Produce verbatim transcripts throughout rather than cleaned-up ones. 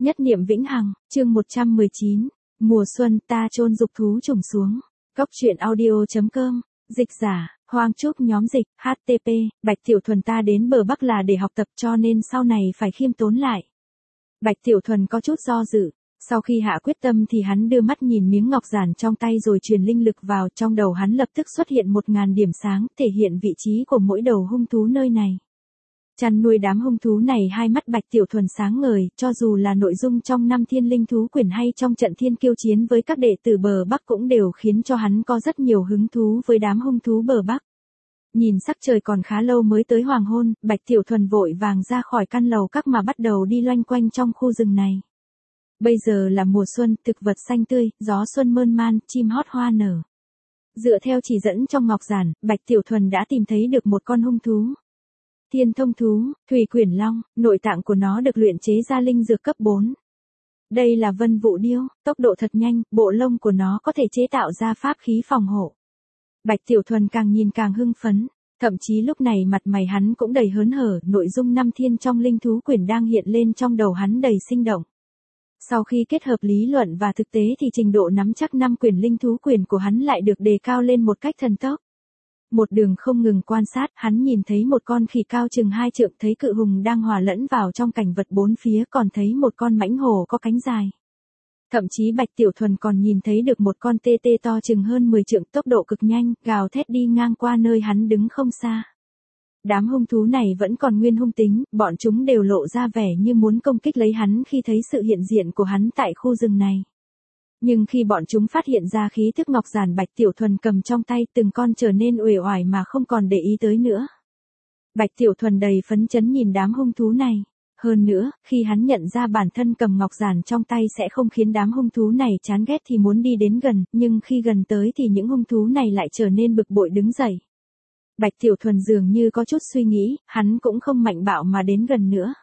Nhất niệm vĩnh hằng, chương một trăm mười chín, mùa xuân ta chôn dục thú trùng xuống. Góc truyện audio chấm com, dịch giả, Hoang Trúc nhóm dịch, hát tê pê, Bạch Tiểu Thuần ta đến bờ Bắc là để học tập cho nên sau này phải khiêm tốn lại. Bạch Tiểu Thuần có chút do dự, sau khi hạ quyết tâm thì hắn đưa mắt nhìn miếng ngọc giản trong tay rồi truyền linh lực vào, trong đầu hắn lập tức xuất hiện một ngàn điểm sáng, thể hiện vị trí của mỗi đầu hung thú nơi này. Chăn nuôi đám hung thú này hai mắt Bạch Tiểu Thuần sáng ngời, cho dù là nội dung trong năm thiên linh thú quyển hay trong trận thiên kiêu chiến với các đệ tử bờ Bắc cũng đều khiến cho hắn có rất nhiều hứng thú với đám hung thú bờ Bắc. Nhìn sắc trời còn khá lâu mới tới hoàng hôn, Bạch Tiểu Thuần vội vàng ra khỏi căn lầu các mà bắt đầu đi loanh quanh trong khu rừng này. Bây giờ là mùa xuân, thực vật xanh tươi, gió xuân mơn man, chim hót hoa nở. Dựa theo chỉ dẫn trong ngọc giản, Bạch Tiểu Thuần đã tìm thấy được một con hung thú. Thiên thông thú, Thủy Quyển Long, nội tạng của nó được luyện chế ra linh dược cấp bốn. Đây là Vân Vũ Điêu, tốc độ thật nhanh, bộ lông của nó có thể chế tạo ra pháp khí phòng hộ. Bạch Tiểu Thuần càng nhìn càng hưng phấn, thậm chí lúc này mặt mày hắn cũng đầy hớn hở, nội dung năm thiên trong linh thú quyển đang hiện lên trong đầu hắn đầy sinh động. Sau khi kết hợp lý luận và thực tế thì trình độ nắm chắc năm quyển linh thú quyển của hắn lại được đề cao lên một cách thần tốc. Một đường không ngừng quan sát, hắn nhìn thấy một con khỉ cao chừng hai trượng, thấy cự hùng đang hòa lẫn vào trong cảnh vật bốn phía, còn thấy một con mãnh hổ có cánh dài. Thậm chí Bạch Tiểu Thuần còn nhìn thấy được một con tê tê to chừng hơn mười trượng, tốc độ cực nhanh, gào thét đi ngang qua nơi hắn đứng không xa. Đám hung thú này vẫn còn nguyên hung tính, bọn chúng đều lộ ra vẻ như muốn công kích lấy hắn khi thấy sự hiện diện của hắn tại khu rừng này. Nhưng khi bọn chúng phát hiện ra khí thức ngọc giản Bạch Tiểu Thuần cầm trong tay, từng con trở nên uể oải mà không còn để ý tới nữa. Bạch Tiểu Thuần đầy phấn chấn nhìn đám hung thú này. Hơn nữa, khi hắn nhận ra bản thân cầm ngọc giản trong tay sẽ không khiến đám hung thú này chán ghét thì muốn đi đến gần, nhưng khi gần tới thì những hung thú này lại trở nên bực bội đứng dậy. Bạch Tiểu Thuần dường như có chút suy nghĩ, hắn cũng không mạnh bạo mà đến gần nữa.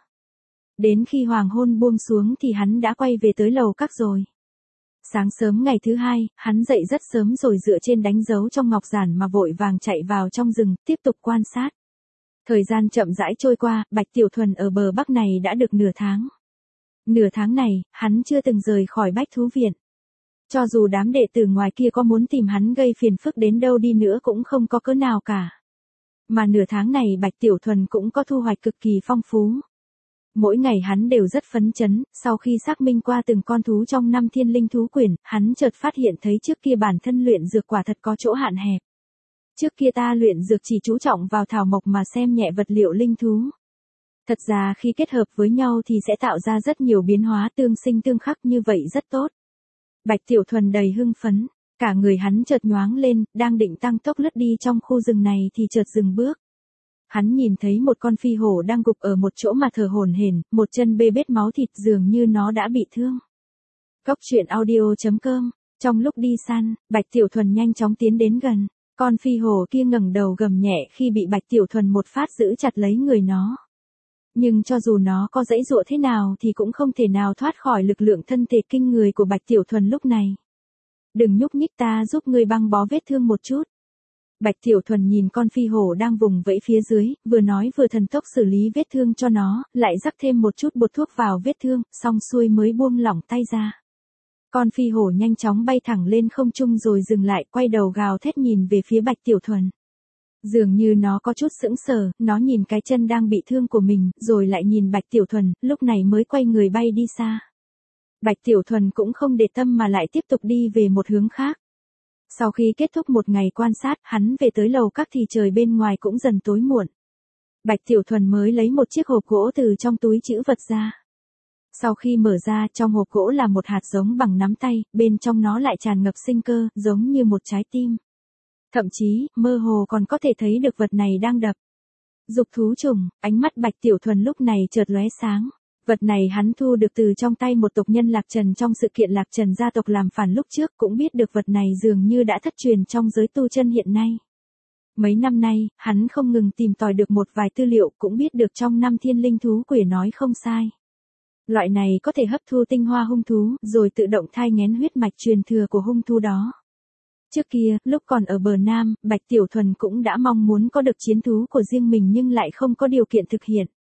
Đến khi hoàng hôn buông xuống thì hắn đã quay về tới lầu các rồi. Sáng sớm ngày thứ hai, hắn dậy rất sớm rồi dựa trên đánh dấu trong ngọc giản mà vội vàng chạy vào trong rừng, tiếp tục quan sát. Thời gian chậm rãi trôi qua, Bạch Tiểu Thuần ở bờ Bắc này đã được nửa tháng. Nửa tháng này, hắn chưa từng rời khỏi Bách Thú Viện. Cho dù đám đệ tử ngoài kia có muốn tìm hắn gây phiền phức đến đâu đi nữa cũng không có cớ nào cả. Mà nửa tháng này Bạch Tiểu Thuần cũng có thu hoạch cực kỳ phong phú. Mỗi ngày hắn đều rất phấn chấn, sau khi xác minh qua từng con thú trong năm thiên linh thú quyển, hắn chợt phát hiện thấy trước kia bản thân luyện dược quả thật có chỗ hạn hẹp. Trước kia ta luyện dược chỉ chú trọng vào thảo mộc mà xem nhẹ vật liệu linh thú. Thật ra khi kết hợp với nhau thì sẽ tạo ra rất nhiều biến hóa tương sinh tương khắc, như vậy rất tốt. Bạch Tiểu Thuần đầy hưng phấn, cả người hắn chợt nhoáng lên, đang định tăng tốc lướt đi trong khu rừng này thì chợt dừng bước. Hắn nhìn thấy một con phi hổ đang gục ở một chỗ mà thở hổn hển, một chân bê bết máu thịt, dường như nó đã bị thương. Góc truyện audio chấm com, trong lúc đi săn, Bạch Tiểu Thuần nhanh chóng tiến đến gần. Con phi hổ kia ngẩng đầu gầm nhẹ khi bị Bạch Tiểu Thuần một phát giữ chặt lấy người nó. Nhưng cho dù nó có giãy giụa thế nào thì cũng không thể nào thoát khỏi lực lượng thân thể kinh người của Bạch Tiểu Thuần lúc này. Đừng nhúc nhích, ta giúp ngươi băng bó vết thương một chút. Bạch Tiểu Thuần nhìn con phi hổ đang vùng vẫy phía dưới, vừa nói vừa thần tốc xử lý vết thương cho nó, lại rắc thêm một chút bột thuốc vào vết thương, xong xuôi mới buông lỏng tay ra. Con phi hổ nhanh chóng bay thẳng lên không trung rồi dừng lại, quay đầu gào thét nhìn về phía Bạch Tiểu Thuần. Dường như nó có chút sững sờ, nó nhìn cái chân đang bị thương của mình, rồi lại nhìn Bạch Tiểu Thuần, lúc này mới quay người bay đi xa. Bạch Tiểu Thuần cũng không để tâm mà lại tiếp tục đi về một hướng khác. Sau khi kết thúc một ngày quan sát, hắn về tới lầu các thì trời bên ngoài cũng dần tối muộn. Bạch Tiểu Thuần mới lấy một chiếc hộp gỗ từ trong túi trữ vật ra. Sau khi mở ra, trong hộp gỗ là một hạt giống bằng nắm tay, bên trong nó lại tràn ngập sinh cơ, giống như một trái tim. Thậm chí, mơ hồ còn có thể thấy được vật này đang đập. Dục thú trùng, ánh mắt Bạch Tiểu Thuần lúc này chợt lóe sáng. Vật này hắn thu được từ trong tay một tộc nhân Lạc Trần trong sự kiện Lạc Trần gia tộc làm phản lúc trước, cũng biết được vật này dường như đã thất truyền trong giới tu chân hiện nay. Mấy năm nay, hắn không ngừng tìm tòi được một vài tư liệu, cũng biết được trong năm thiên linh thú quyển nói không sai. Loại này có thể hấp thu tinh hoa hung thú, rồi tự động thai nghén huyết mạch truyền thừa của hung thú đó. Trước kia, lúc còn ở bờ Nam, Bạch Tiểu Thuần cũng đã mong muốn có được chiến thú của riêng mình nhưng lại không có điều kiện thực hiện.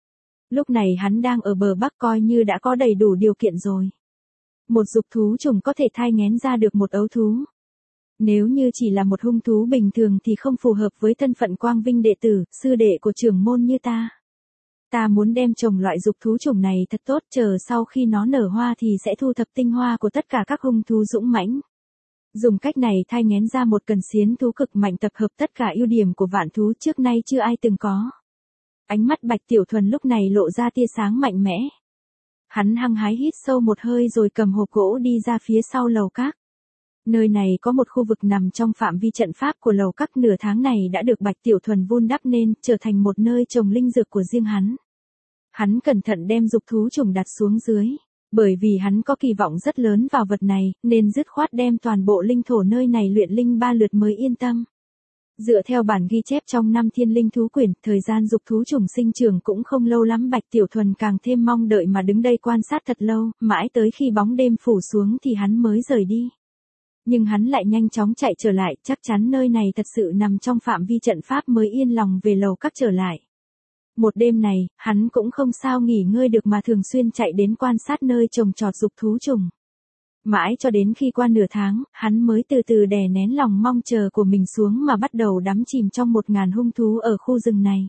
Lúc này hắn đang ở bờ Bắc coi như đã có đầy đủ điều kiện rồi. Một dục thú trùng có thể thai nghén ra được một ấu thú. Nếu như chỉ là một hung thú bình thường thì không phù hợp với thân phận quang vinh đệ tử, sư đệ của trưởng môn như ta. Ta muốn đem trồng loại dục thú trùng này thật tốt, chờ sau khi nó nở hoa thì sẽ thu thập tinh hoa của tất cả các hung thú dũng mãnh. Dùng cách này thai nghén ra một cần xiến thú cực mạnh tập hợp tất cả ưu điểm của vạn thú trước nay chưa ai từng có. Ánh mắt Bạch Tiểu Thuần lúc này lộ ra tia sáng mạnh mẽ. Hắn hăng hái hít sâu một hơi rồi cầm hộp gỗ đi ra phía sau lầu các. Nơi này có một khu vực nằm trong phạm vi trận pháp của lầu các, nửa tháng này đã được Bạch Tiểu Thuần vun đắp nên trở thành một nơi trồng linh dược của riêng hắn. Hắn cẩn thận đem dục thú trùng đặt xuống dưới. Bởi vì hắn có kỳ vọng rất lớn vào vật này, nên dứt khoát đem toàn bộ linh thổ nơi này luyện linh ba lượt mới yên tâm. Dựa theo bản ghi chép trong năm thiên linh thú quyển, thời gian dục thú trùng sinh trưởng cũng không lâu lắm. Bạch Tiểu Thuần càng thêm mong đợi mà đứng đây quan sát thật lâu, mãi tới khi bóng đêm phủ xuống thì hắn mới rời đi. Nhưng hắn lại nhanh chóng chạy trở lại, chắc chắn nơi này thật sự nằm trong phạm vi trận pháp mới yên lòng về lầu các trở lại. Một đêm này, hắn cũng không sao nghỉ ngơi được mà thường xuyên chạy đến quan sát nơi trồng trọt dục thú trùng. Mãi cho đến khi qua nửa tháng, hắn mới từ từ đè nén lòng mong chờ của mình xuống mà bắt đầu đắm chìm trong một ngàn hung thú ở khu rừng này.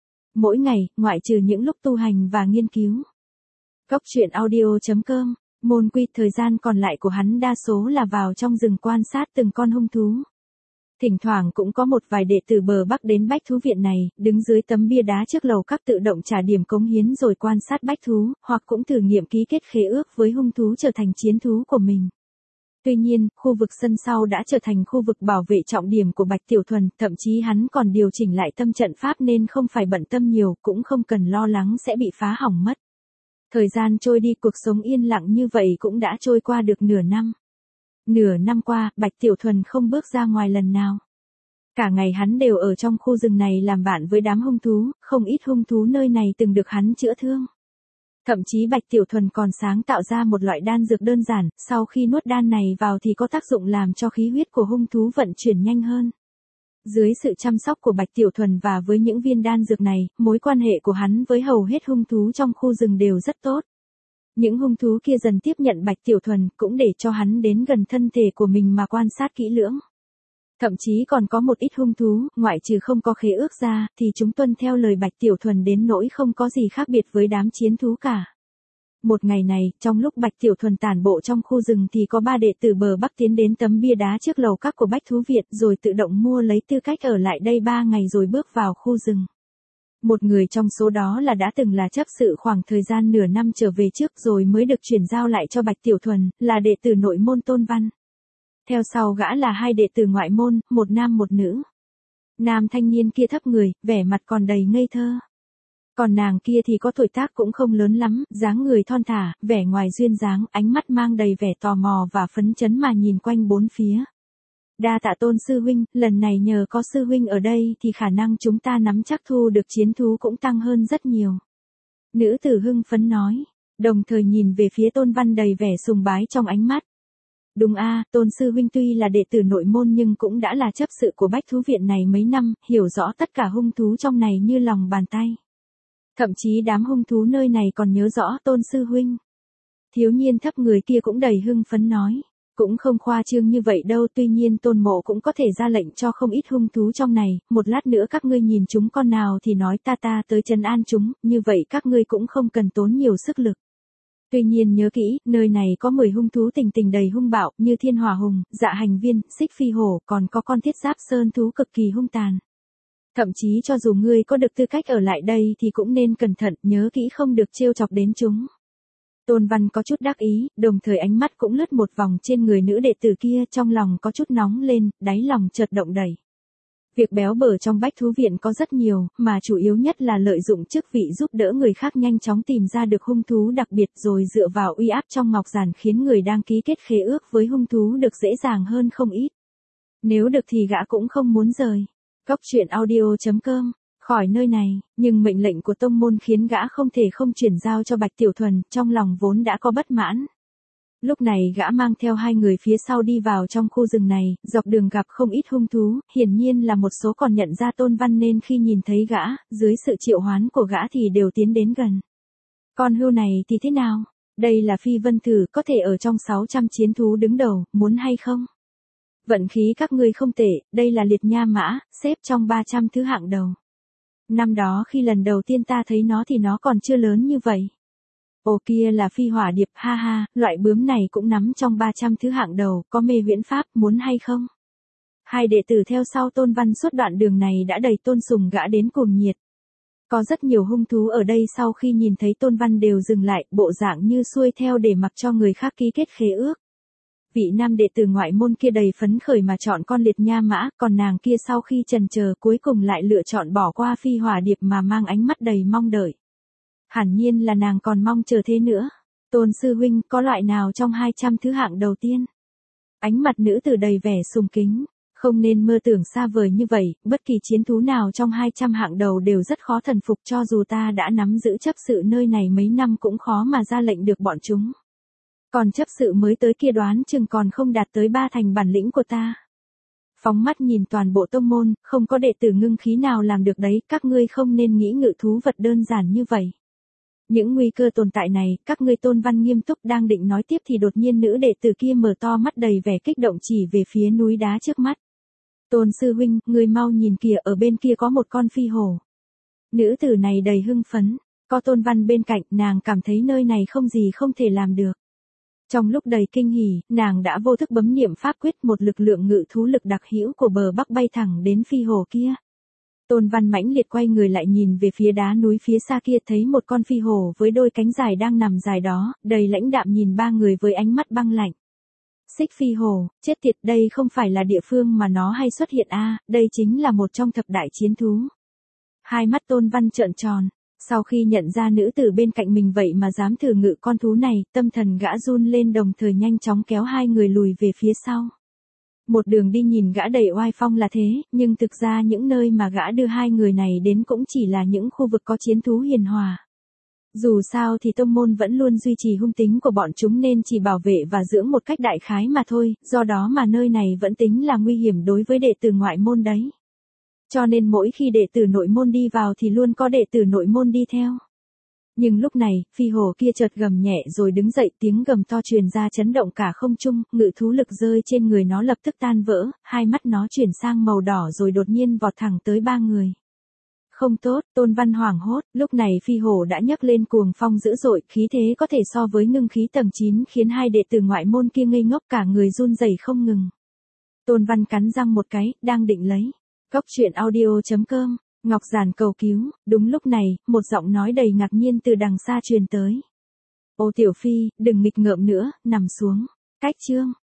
Mỗi ngày, ngoại trừ những lúc tu hành và nghiên cứu. Cốc truyện audio chấm com, môn quy, thời gian còn lại của hắn đa số là vào trong rừng quan sát từng con hung thú. Thỉnh thoảng cũng có một vài đệ tử bờ Bắc đến bách thú viện này, đứng dưới tấm bia đá trước lầu các tự động trả điểm cống hiến rồi quan sát bách thú, hoặc cũng thử nghiệm ký kết khế ước với hung thú trở thành chiến thú của mình. Tuy nhiên, khu vực sân sau đã trở thành khu vực bảo vệ trọng điểm của Bạch Tiểu Thuần, thậm chí hắn còn điều chỉnh lại tâm trận pháp nên không phải bận tâm nhiều, cũng không cần lo lắng sẽ bị phá hỏng mất. Thời gian trôi đi, cuộc sống yên lặng như vậy cũng đã trôi qua được nửa năm. Nửa năm qua, Bạch Tiểu Thuần không bước ra ngoài lần nào. Cả ngày hắn đều ở trong khu rừng này làm bạn với đám hung thú, không ít hung thú nơi này từng được hắn chữa thương. Thậm chí Bạch Tiểu Thuần còn sáng tạo ra một loại đan dược đơn giản, sau khi nuốt đan này vào thì có tác dụng làm cho khí huyết của hung thú vận chuyển nhanh hơn. Dưới sự chăm sóc của Bạch Tiểu Thuần và với những viên đan dược này, mối quan hệ của hắn với hầu hết hung thú trong khu rừng đều rất tốt. Những hung thú kia dần tiếp nhận Bạch Tiểu Thuần, cũng để cho hắn đến gần thân thể của mình mà quan sát kỹ lưỡng. Thậm chí còn có một ít hung thú, ngoại trừ không có khế ước ra, thì chúng tuân theo lời Bạch Tiểu Thuần đến nỗi không có gì khác biệt với đám chiến thú cả. Một ngày này, trong lúc Bạch Tiểu Thuần tản bộ trong khu rừng thì có ba đệ tử bờ Bắc tiến đến tấm bia đá trước lầu các của Bách Thú Viện rồi tự động mua lấy tư cách ở lại đây ba ngày rồi bước vào khu rừng. Một người trong số đó là đã từng là chấp sự khoảng thời gian nửa năm trở về trước rồi mới được chuyển giao lại cho Bạch Tiểu Thuần, là đệ tử nội môn Tôn Văn. Theo sau gã là hai đệ tử ngoại môn, một nam một nữ. Nam thanh niên kia thấp người, vẻ mặt còn đầy ngây thơ. Còn nàng kia thì có tuổi tác cũng không lớn lắm, dáng người thon thả, vẻ ngoài duyên dáng, ánh mắt mang đầy vẻ tò mò và phấn chấn mà nhìn quanh bốn phía. Đa tạ Tôn sư huynh, lần này nhờ có sư huynh ở đây thì khả năng chúng ta nắm chắc thu được chiến thú cũng tăng hơn rất nhiều. Nữ tử hưng phấn nói, đồng thời nhìn về phía Tôn Văn đầy vẻ sùng bái trong ánh mắt. Đúng a, Tôn sư huynh tuy là đệ tử nội môn nhưng cũng đã là chấp sự của Bách Thú Viện này mấy năm, hiểu rõ tất cả hung thú trong này như lòng bàn tay. Thậm chí đám hung thú nơi này còn nhớ rõ Tôn sư huynh. Thiếu niên thấp người kia cũng đầy hưng phấn nói, cũng không khoa trương như vậy đâu, tuy nhiên Tôn mộ cũng có thể ra lệnh cho không ít hung thú trong này, một lát nữa các ngươi nhìn chúng con nào thì nói ta ta tới trấn an chúng, như vậy các ngươi cũng không cần tốn nhiều sức lực. Tuy nhiên nhớ kỹ, nơi này có mười hung thú tình tình đầy hung bạo, như thiên hỏa hùng, dạ hành viên, xích phi hổ, còn có con thiết giáp sơn thú cực kỳ hung tàn. Thậm chí cho dù ngươi có được tư cách ở lại đây thì cũng nên cẩn thận, nhớ kỹ không được trêu chọc đến chúng. Tôn Văn có chút đắc ý, đồng thời ánh mắt cũng lướt một vòng trên người nữ đệ tử kia, trong lòng có chút nóng lên, đáy lòng chợt động đẩy. Việc béo bở trong Bách Thú Viện có rất nhiều, mà chủ yếu nhất là lợi dụng chức vị giúp đỡ người khác nhanh chóng tìm ra được hung thú đặc biệt rồi dựa vào uy áp trong ngọc giản khiến người đang ký kết khế ước với hung thú được dễ dàng hơn không ít. Nếu được thì gã cũng không muốn rời. Cốc truyện audio chấm com, khỏi nơi này, nhưng mệnh lệnh của tông môn khiến gã không thể không chuyển giao cho Bạch Tiểu Thuần, trong lòng vốn đã có bất mãn. Lúc này gã mang theo hai người phía sau đi vào trong khu rừng này, dọc đường gặp không ít hung thú, hiển nhiên là một số còn nhận ra Tôn Văn nên khi nhìn thấy gã, dưới sự triệu hoán của gã thì đều tiến đến gần. Con hươu này thì thế nào? Đây là phi vân thử có thể ở trong sáu trăm chiến thú đứng đầu, muốn hay không? Vận khí các ngươi không tệ, đây là liệt nha mã, xếp trong ba trăm thứ hạng đầu. Năm đó khi lần đầu tiên ta thấy nó thì nó còn chưa lớn như vậy. Ồ kia là phi hỏa điệp, ha ha, loại bướm này cũng nắm trong ba trăm thứ hạng đầu, có mê huyễn pháp, muốn hay không? Hai đệ tử theo sau Tôn Văn suốt đoạn đường này đã đầy tôn sùng gã đến cuồng nhiệt. Có rất nhiều hung thú ở đây sau khi nhìn thấy Tôn Văn đều dừng lại, bộ dạng như xuôi theo để mặc cho người khác ký kết khế ước. Vị nam đệ tử ngoại môn kia đầy phấn khởi mà chọn con liệt nha mã, còn nàng kia sau khi chần chờ cuối cùng lại lựa chọn bỏ qua phi hỏa điệp mà mang ánh mắt đầy mong đợi. Hẳn nhiên là nàng còn mong chờ thế nữa. Tôn sư huynh, có loại nào trong hai trăm thứ hạng đầu tiên? Ánh mặt nữ tử đầy vẻ sùng kính. Không nên mơ tưởng xa vời như vậy, bất kỳ chiến thú nào trong hai trăm hạng đầu đều rất khó thần phục, cho dù ta đã nắm giữ chấp sự nơi này mấy năm cũng khó mà ra lệnh được bọn chúng. Còn chấp sự mới tới kia đoán chừng còn không đạt tới ba thành bản lĩnh của ta. Phóng mắt nhìn toàn bộ tông môn, không có đệ tử ngưng khí nào làm được đấy, các ngươi không nên nghĩ ngự thú vật đơn giản như vậy. Những nguy cơ tồn tại này, các ngươi. Tôn Văn nghiêm túc đang định nói tiếp thì đột nhiên nữ đệ tử kia mở to mắt đầy vẻ kích động chỉ về phía núi đá trước mắt. Tôn sư huynh, ngươi mau nhìn kìa, ở bên kia có một con phi hổ. Nữ tử này đầy hưng phấn, có Tôn Văn bên cạnh, nàng cảm thấy nơi này không gì không thể làm được. Trong lúc đầy kinh hỉ, nàng đã vô thức bấm niệm pháp quyết, một lực lượng ngự thú lực đặc hữu của bờ bắc bay thẳng đến phi hổ kia. Tôn Văn mãnh liệt quay người lại nhìn về phía đá núi phía xa kia, thấy một con phi hổ với đôi cánh dài đang nằm dài đó, đầy lãnh đạm nhìn ba người với ánh mắt băng lạnh. Xích phi hổ, chết tiệt, đây không phải là địa phương mà nó hay xuất hiện a, à, đây chính là một trong thập đại chiến thú. Hai mắt Tôn Văn trợn tròn, sau khi nhận ra nữ tử bên cạnh mình vậy mà dám thử ngự con thú này, tâm thần gã run lên, đồng thời nhanh chóng kéo hai người lùi về phía sau. Một đường đi nhìn gã đầy oai phong là thế, nhưng thực ra những nơi mà gã đưa hai người này đến cũng chỉ là những khu vực có chiến thú hiền hòa. Dù sao thì tông môn vẫn luôn duy trì hung tính của bọn chúng nên chỉ bảo vệ và dưỡng một cách đại khái mà thôi, do đó mà nơi này vẫn tính là nguy hiểm đối với đệ tử ngoại môn đấy. Cho nên mỗi khi đệ tử nội môn đi vào thì luôn có đệ tử nội môn đi theo. Nhưng lúc này, phi hổ kia chợt gầm nhẹ rồi đứng dậy, tiếng gầm to truyền ra chấn động cả không trung, ngự thú lực rơi trên người nó lập tức tan vỡ, hai mắt nó chuyển sang màu đỏ rồi đột nhiên vọt thẳng tới ba người. Không tốt, Tôn Văn hoảng hốt, lúc này phi hổ đã nhấc lên cuồng phong dữ dội, khí thế có thể so với ngưng khí tầng chín khiến hai đệ tử ngoại môn kia ngây ngốc cả người run rẩy không ngừng. Tôn Văn cắn răng một cái, đang định lấy. Góc truyện audio chấm com, Ngọc Giản cầu cứu, đúng lúc này, một giọng nói đầy ngạc nhiên từ đằng xa truyền tới. Ô Tiểu Phi, đừng nghịch ngợm nữa, nằm xuống. Cách chương.